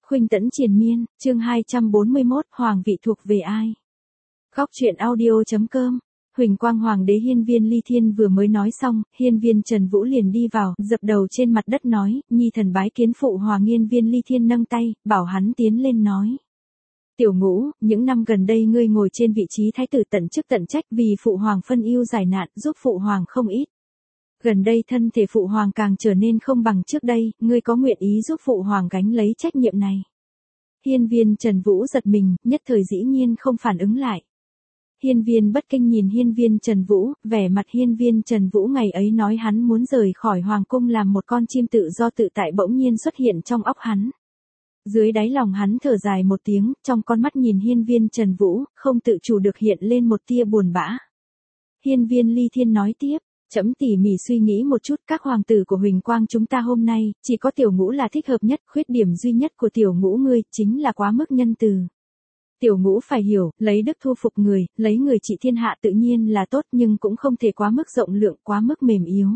Khuynh tẫn triền miên, chương 241, Hoàng vị thuộc về ai? Góc truyện audio.com. Huỳnh quang Hoàng đế Hiên Viên Ly Thiên vừa mới nói xong, Hiên Viên Trần Vũ liền đi vào, dập đầu trên mặt đất nói, nhi thần bái kiến phụ hoàng. Hiên Viên Ly Thiên nâng tay, bảo hắn tiến lên nói. Tiểu Ngũ, những năm gần đây ngươi ngồi trên vị trí thái tử tận chức tận trách vì phụ hoàng phân ưu giải nạn, giúp phụ hoàng không ít. Gần đây thân thể phụ hoàng càng trở nên không bằng trước đây, ngươi có nguyện ý giúp phụ hoàng gánh lấy trách nhiệm này? Hiên Viên Trần Vũ giật mình, nhất thời dĩ nhiên không phản ứng lại. Hiên Viên Bất Kinh nhìn Hiên Viên Trần Vũ, vẻ mặt Hiên Viên Trần Vũ ngày ấy nói hắn muốn rời khỏi hoàng cung làm một con chim tự do tự tại bỗng nhiên xuất hiện trong óc hắn. Dưới đáy lòng hắn thở dài một tiếng, trong con mắt nhìn Hiên Viên Trần Vũ, không tự chủ được hiện lên một tia buồn bã. Hiên Viên Ly Thiên nói tiếp, trẫm tỉ mỉ suy nghĩ một chút, các hoàng tử của Huỳnh Quang chúng ta hôm nay, chỉ có Tiểu Ngũ là thích hợp nhất, khuyết điểm duy nhất của Tiểu Ngũ ngươi, chính là quá mức nhân từ. Tiểu Ngũ phải hiểu, lấy đức thu phục người, lấy người trị thiên hạ tự nhiên là tốt nhưng cũng không thể quá mức rộng lượng, quá mức mềm yếu.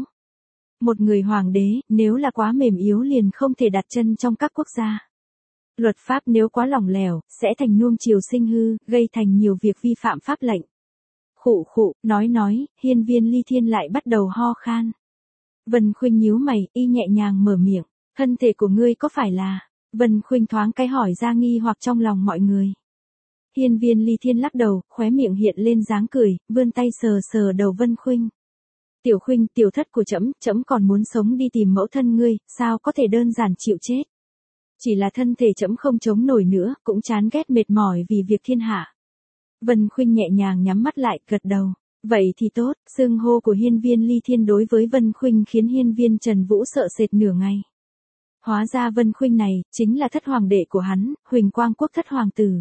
Một người hoàng đế, nếu là quá mềm yếu liền không thể đặt chân trong các quốc gia. Luật pháp nếu quá lỏng lẻo, sẽ thành nuông chiều sinh hư, gây thành nhiều việc vi phạm pháp lệnh. Khụ khụ, nói, Hiên Viên Ly Thiên lại bắt đầu ho khan. Vân Khuynh nhíu mày, y nhẹ nhàng mở miệng, thân thể của ngươi có phải là... Vân Khuynh thoáng cái hỏi ra nghi hoặc trong lòng mọi người. Hiên Viên Ly Thiên lắc đầu, khóe miệng hiện lên dáng cười, vươn tay sờ sờ đầu Vân Khuynh. Tiểu Khuynh, tiểu thất của trẫm còn muốn sống đi tìm mẫu thân ngươi, sao có thể đơn giản chịu chết. Chỉ là thân thể trẫm không chống nổi nữa, cũng chán ghét mệt mỏi vì việc thiên hạ. Vân Khuynh nhẹ nhàng nhắm mắt lại, gật đầu. Vậy thì tốt, xưng hô của Hiên Viên Ly Thiên đối với Vân Khuynh khiến Hiên Viên Trần Vũ sợ sệt nửa ngày. Hóa ra Vân Khuynh này, chính là thất hoàng đệ của hắn, Huỳnh Quang Quốc thất hoàng tử.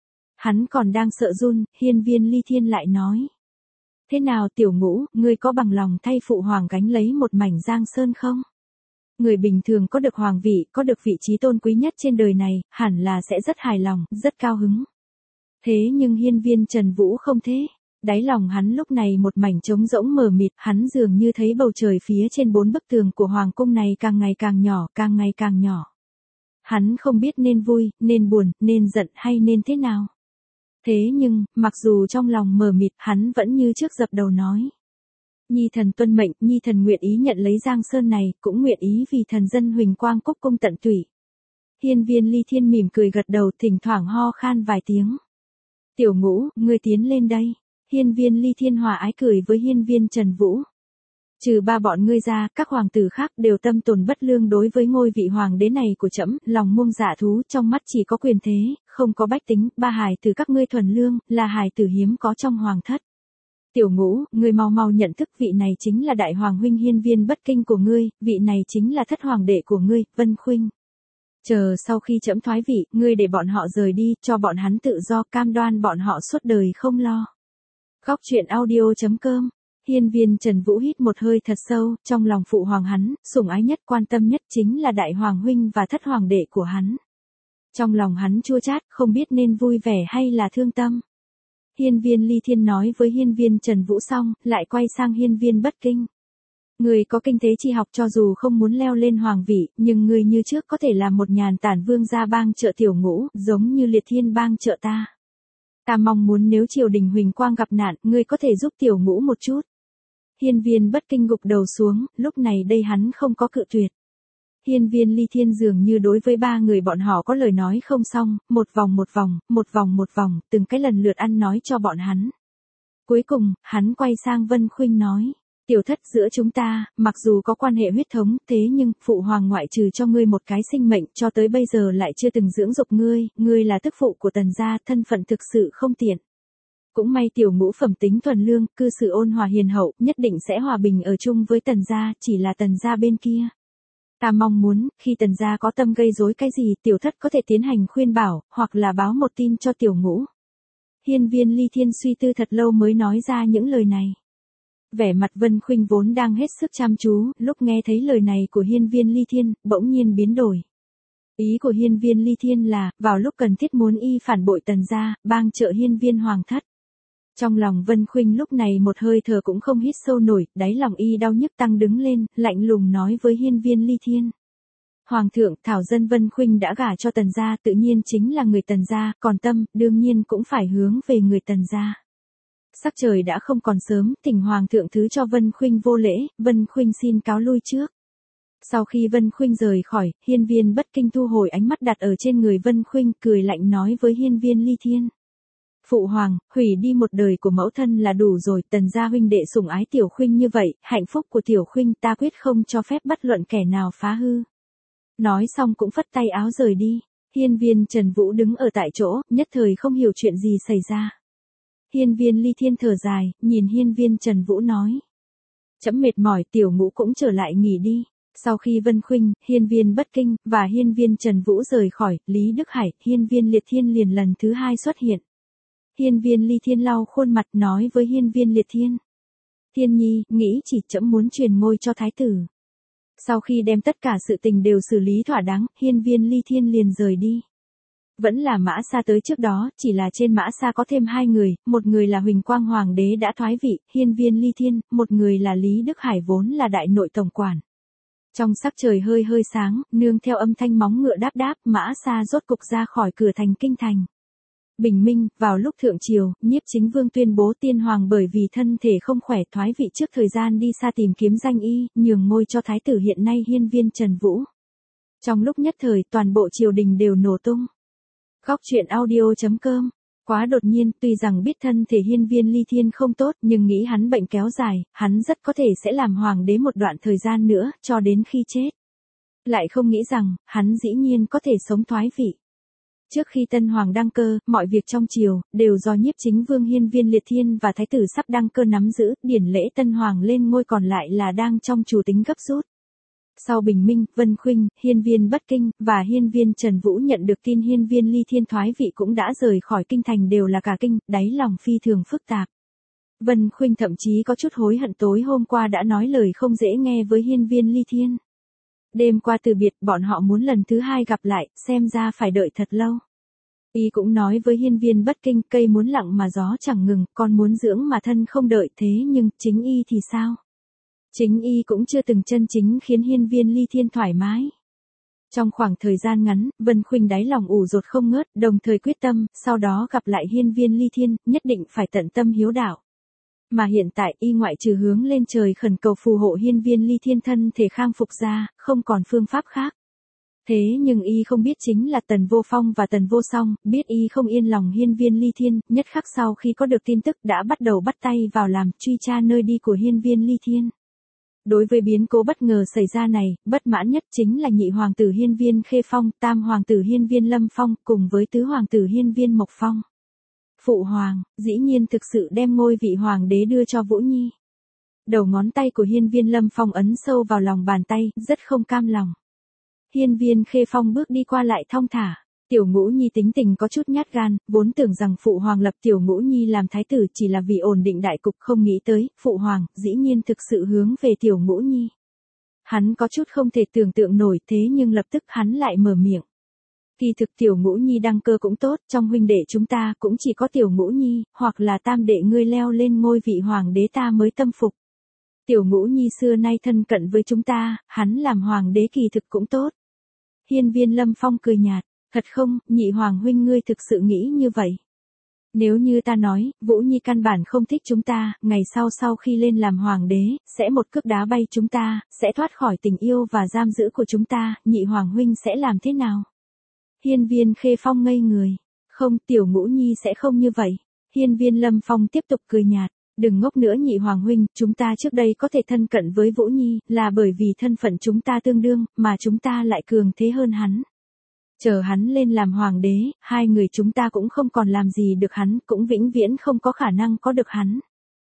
Hắn còn đang sợ run, Hiên Viên Ly Thiên lại nói. Thế nào Tiểu Ngũ, ngươi có bằng lòng thay phụ hoàng gánh lấy một mảnh giang sơn không? Người bình thường có được hoàng vị, có được vị trí tôn quý nhất trên đời này, hẳn là sẽ rất hài lòng, rất cao hứng. Thế nhưng Hiên Viên Trần Vũ không thế. Đáy lòng hắn lúc này một mảnh trống rỗng mờ mịt, hắn dường như thấy bầu trời phía trên 4 bức tường của hoàng cung này càng ngày càng nhỏ, càng ngày càng nhỏ. Hắn không biết nên vui, nên buồn, nên giận hay nên thế nào. Thế nhưng, mặc dù trong lòng mờ mịt, hắn vẫn như trước dập đầu nói. Nhi thần tuân mệnh, nhi thần nguyện ý nhận lấy giang sơn này, cũng nguyện ý vì thần dân Huỳnh Quang Quốc cung tận tụy. Hiên Viên Ly Thiên mỉm cười gật đầu, thỉnh thoảng ho khan vài tiếng. Tiểu Ngũ, ngươi tiến lên đây. Hiên Viên Ly Thiên hòa ái cười với Hiên Viên Trần Vũ. Trừ ba bọn ngươi ra, các hoàng tử khác đều tâm tồn bất lương đối với ngôi vị hoàng đế này của trẫm, lòng muông dạ thú, trong mắt chỉ có quyền thế, không có bách tính, ba hài tử các ngươi thuần lương, là hài tử hiếm có trong hoàng thất. Tiểu Ngũ, ngươi mau mau nhận thức vị này chính là đại hoàng huynh Hiên Viên Bất Kinh của ngươi, vị này chính là thất hoàng đệ của ngươi, Vân Khuynh. Chờ sau khi trẫm thoái vị, ngươi để bọn họ rời đi, cho bọn hắn tự do, cam đoan bọn họ suốt đời không lo. Góc truyện audio.com. Hiên Viên Trần Vũ hít một hơi thật sâu, trong lòng phụ hoàng hắn, sủng ái nhất quan tâm nhất chính là đại hoàng huynh và thất hoàng đệ của hắn. Trong lòng hắn chua chát, không biết nên vui vẻ hay là thương tâm. Hiên Viên Ly Thiên nói với Hiên Viên Trần Vũ xong, lại quay sang Hiên Viên Bất Kinh. Người có kinh tế tri học cho dù không muốn leo lên hoàng vị, nhưng người như trước có thể làm một nhàn tản vương gia bang trợ Tiểu Ngũ, giống như Liệt Thiên bang trợ ta. Ta mong muốn nếu triều đình Huỳnh Quang gặp nạn, ngươi có thể giúp Tiểu Ngũ một chút. Hiên Viên Bất Kinh gục đầu xuống, lúc này đây hắn không có cự tuyệt. Hiên Viên Ly Thiên dường như đối với ba người bọn họ có lời nói không xong, một vòng, từng cái lần lượt ăn nói cho bọn hắn. Cuối cùng, hắn quay sang Vân Khuynh nói. Tiểu thất, giữa chúng ta, mặc dù có quan hệ huyết thống, thế nhưng, phụ hoàng ngoại trừ cho ngươi một cái sinh mệnh, cho tới bây giờ lại chưa từng dưỡng dục ngươi là tức phụ của Tần gia, thân phận thực sự không tiện. Cũng may Tiểu Ngũ phẩm tính thuần lương, cư xử ôn hòa hiền hậu, nhất định sẽ hòa bình ở chung với Tần gia, chỉ là Tần gia bên kia. Ta mong muốn, khi Tần gia có tâm gây rối cái gì, tiểu thất có thể tiến hành khuyên bảo, hoặc là báo một tin cho Tiểu Ngũ. Hiên Viên Ly Thiên suy tư thật lâu mới nói ra những lời này. Vẻ mặt Vân Khuynh vốn đang hết sức chăm chú, lúc nghe thấy lời này của Hiên Viên Ly Thiên, bỗng nhiên biến đổi. Ý của Hiên Viên Ly Thiên là, vào lúc cần thiết muốn y phản bội Tần gia, bang trợ Hiên Viên hoàng thất. Trong lòng Vân Khuynh lúc này một hơi thở cũng không hít sâu nổi, đáy lòng y đau nhức tăng đứng lên, lạnh lùng nói với Hiên Viên Ly Thiên. Hoàng thượng, Thảo dân Vân Khuynh đã gả cho Tần gia, tự nhiên chính là người Tần gia, còn tâm, đương nhiên cũng phải hướng về người Tần gia. Sắc trời đã không còn sớm, thỉnh Hoàng thượng thứ cho Vân Khuynh vô lễ, Vân Khuynh xin cáo lui trước. Sau khi Vân Khuynh rời khỏi, Hiên Viên Bất Kinh thu hồi ánh mắt đặt ở trên người Vân Khuynh, cười lạnh nói với Hiên Viên Ly Thiên. Phụ hoàng, hủy đi một đời của mẫu thân là đủ rồi, Tần gia huynh đệ sủng ái Tiểu Khuynh như vậy, hạnh phúc của Tiểu Khuynh ta quyết không cho phép bất luận kẻ nào phá hư. Nói xong cũng phất tay áo rời đi. Hiên Viên Trần Vũ đứng ở tại chỗ, nhất thời không hiểu chuyện gì xảy ra. Hiên Viên Ly Thiên thở dài, nhìn Hiên Viên Trần Vũ nói. Chấm mệt mỏi, Tiểu Ngũ cũng trở lại nghỉ đi. Sau khi Vân Khuynh, Hiên Viên Bất Kinh, và Hiên Viên Trần Vũ rời khỏi, Lý Đức Hải, Hiên Viên Liệt Thiên liền lần thứ hai xuất hiện. Hiên Viên Ly Thiên lau khuôn mặt nói với Hiên Viên Liệt Thiên. Thiên nhi, nghĩ chỉ chấm muốn truyền ngôi cho thái tử. Sau khi đem tất cả sự tình đều xử lý thỏa đáng, Hiên Viên Ly Thiên liền rời đi. Vẫn là Mã Sa tới trước đó, chỉ là trên Mã Sa có thêm 2 người, một người là Huỳnh Quang Hoàng đế đã thoái vị, Hiên Viên Ly Thiên, một người là Lý Đức Hải vốn là đại nội tổng quản. Trong sắc trời hơi hơi sáng, nương theo âm thanh móng ngựa đáp đáp, Mã Sa rốt cục ra khỏi cửa thành kinh thành. Bình minh, vào lúc thượng triều, Nhiếp Chính Vương tuyên bố tiên hoàng bởi vì thân thể không khỏe thoái vị trước thời gian đi xa tìm kiếm danh y, nhường ngôi cho thái tử hiện nay Hiên Viên Trần Vũ. Trong lúc nhất thời, toàn bộ triều đình đều nổ tung. Góc truyện audio.com. Quá đột nhiên, tuy rằng biết thân thể Hiên Viên Ly Thiên không tốt, nhưng nghĩ hắn bệnh kéo dài, hắn rất có thể sẽ làm hoàng đế một đoạn thời gian nữa, cho đến khi chết. Lại không nghĩ rằng, hắn dĩ nhiên có thể sống thoái vị. Trước khi tân hoàng đăng cơ, mọi việc trong triều, đều do Nhiếp Chính Vương Hiên Viên Liệt Thiên và thái tử sắp đăng cơ nắm giữ, điển lễ tân hoàng lên ngôi còn lại là đang trong chủ tính gấp rút. Sau bình minh, Vân Khuynh, Hiên Viên Bất Kinh, và Hiên Viên Trần Vũ nhận được tin Hiên Viên Ly Thiên thoái vị cũng đã rời khỏi kinh thành đều là cả kinh, đáy lòng phi thường phức tạp. Vân Khuynh thậm chí có chút hối hận tối hôm qua đã nói lời không dễ nghe với Hiên Viên Ly Thiên. Đêm qua từ biệt, bọn họ muốn lần thứ hai gặp lại, xem ra phải đợi thật lâu. Y cũng nói với Hiên Viên Bất Kinh, cây muốn lặng mà gió chẳng ngừng, con muốn dưỡng mà thân không đợi, thế nhưng, chính Y thì sao? Chính Y cũng chưa từng chân chính khiến Hiên Viên Ly Thiên thoải mái. Trong khoảng thời gian ngắn, Vân Khuynh đáy lòng ủ rột không ngớt, đồng thời quyết tâm, sau đó gặp lại Hiên Viên Ly Thiên, nhất định phải tận tâm hiếu đạo. Mà hiện tại Y ngoại trừ hướng lên trời khẩn cầu phù hộ Hiên Viên Ly Thiên thân thể khang phục ra, không còn phương pháp khác. Thế nhưng Y không biết chính là Tần Vô Phong và Tần Vô Song, biết Y không yên lòng Hiên Viên Ly Thiên, nhất khắc sau khi có được tin tức đã bắt đầu bắt tay vào làm truy tra nơi đi của Hiên Viên Ly Thiên. Đối với biến cố bất ngờ xảy ra này, bất mãn nhất chính là nhị hoàng tử Hiên Viên Khê Phong, tam hoàng tử Hiên Viên Lâm Phong, cùng với tứ hoàng tử Hiên Viên Mộc Phong. Phụ hoàng, dĩ nhiên thực sự đem ngôi vị hoàng đế đưa cho Vũ Nhi. Đầu ngón tay của Hiên Viên Lâm Phong ấn sâu vào lòng bàn tay, rất không cam lòng. Hiên Viên Khê Phong bước đi qua lại thong thả. Tiểu Ngũ Nhi tính tình có chút nhát gan, vốn tưởng rằng phụ hoàng lập Tiểu Ngũ Nhi làm thái tử chỉ là vì ổn định đại cục, không nghĩ tới, phụ hoàng, dĩ nhiên thực sự hướng về Tiểu Ngũ Nhi. Hắn có chút không thể tưởng tượng nổi, thế nhưng lập tức hắn lại mở miệng. Kỳ thực Tiểu Ngũ Nhi đăng cơ cũng tốt, trong huynh đệ chúng ta cũng chỉ có Tiểu Ngũ Nhi, hoặc là tam đệ ngươi leo lên ngôi vị hoàng đế ta mới tâm phục. Tiểu Ngũ Nhi xưa nay thân cận với chúng ta, hắn làm hoàng đế kỳ thực cũng tốt. Hiên Viên Lâm Phong cười nhạt. Thật không, nhị hoàng huynh ngươi thực sự nghĩ như vậy. Nếu như ta nói, Vũ Nhi căn bản không thích chúng ta, ngày sau khi lên làm hoàng đế, sẽ một cước đá bay chúng ta, sẽ thoát khỏi tình yêu và giam giữ của chúng ta, nhị hoàng huynh sẽ làm thế nào? Hiên Viên Khê Phong ngây người. Không, Tiểu Ngũ Nhi sẽ không như vậy. Hiên Viên Lâm Phong tiếp tục cười nhạt. Đừng ngốc nữa nhị hoàng huynh, chúng ta trước đây có thể thân cận với Vũ Nhi, là bởi vì thân phận chúng ta tương đương, mà chúng ta lại cường thế hơn hắn. Chờ hắn lên làm hoàng đế, hai người chúng ta cũng không còn làm gì được hắn, cũng vĩnh viễn không có khả năng có được hắn.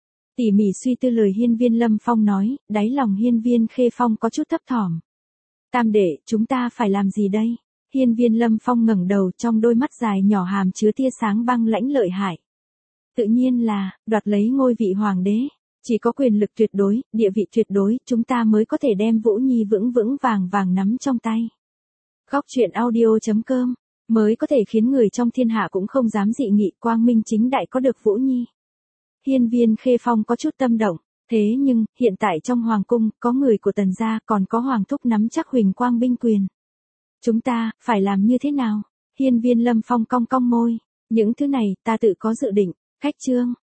Tỉ mỉ suy tư lời Hiên Viên Lâm Phong nói, đáy lòng Hiên Viên Khê Phong có chút thấp thỏm. Tam đệ, chúng ta phải làm gì đây? Hiên Viên Lâm Phong ngẩng đầu, trong đôi mắt dài nhỏ hàm chứa tia sáng băng lãnh lợi hại. Tự nhiên là, đoạt lấy ngôi vị hoàng đế. Chỉ có quyền lực tuyệt đối, địa vị tuyệt đối, chúng ta mới có thể đem Vũ Nhi vững vững vàng vàng nắm trong tay. Góc truyện audio.com, mới có thể khiến người trong thiên hạ cũng không dám dị nghị, quang minh chính đại có được Vũ Nhi. Hiên Viên Khê Phong có chút tâm động, thế nhưng, hiện tại trong hoàng cung, có người của Tần gia, còn có hoàng thúc nắm chắc huỳnh quang binh quyền. Chúng ta, phải làm như thế nào? Hiên viên Lâm Phong cong cong môi. Những thứ này, ta tự có dự định. Khách Trương,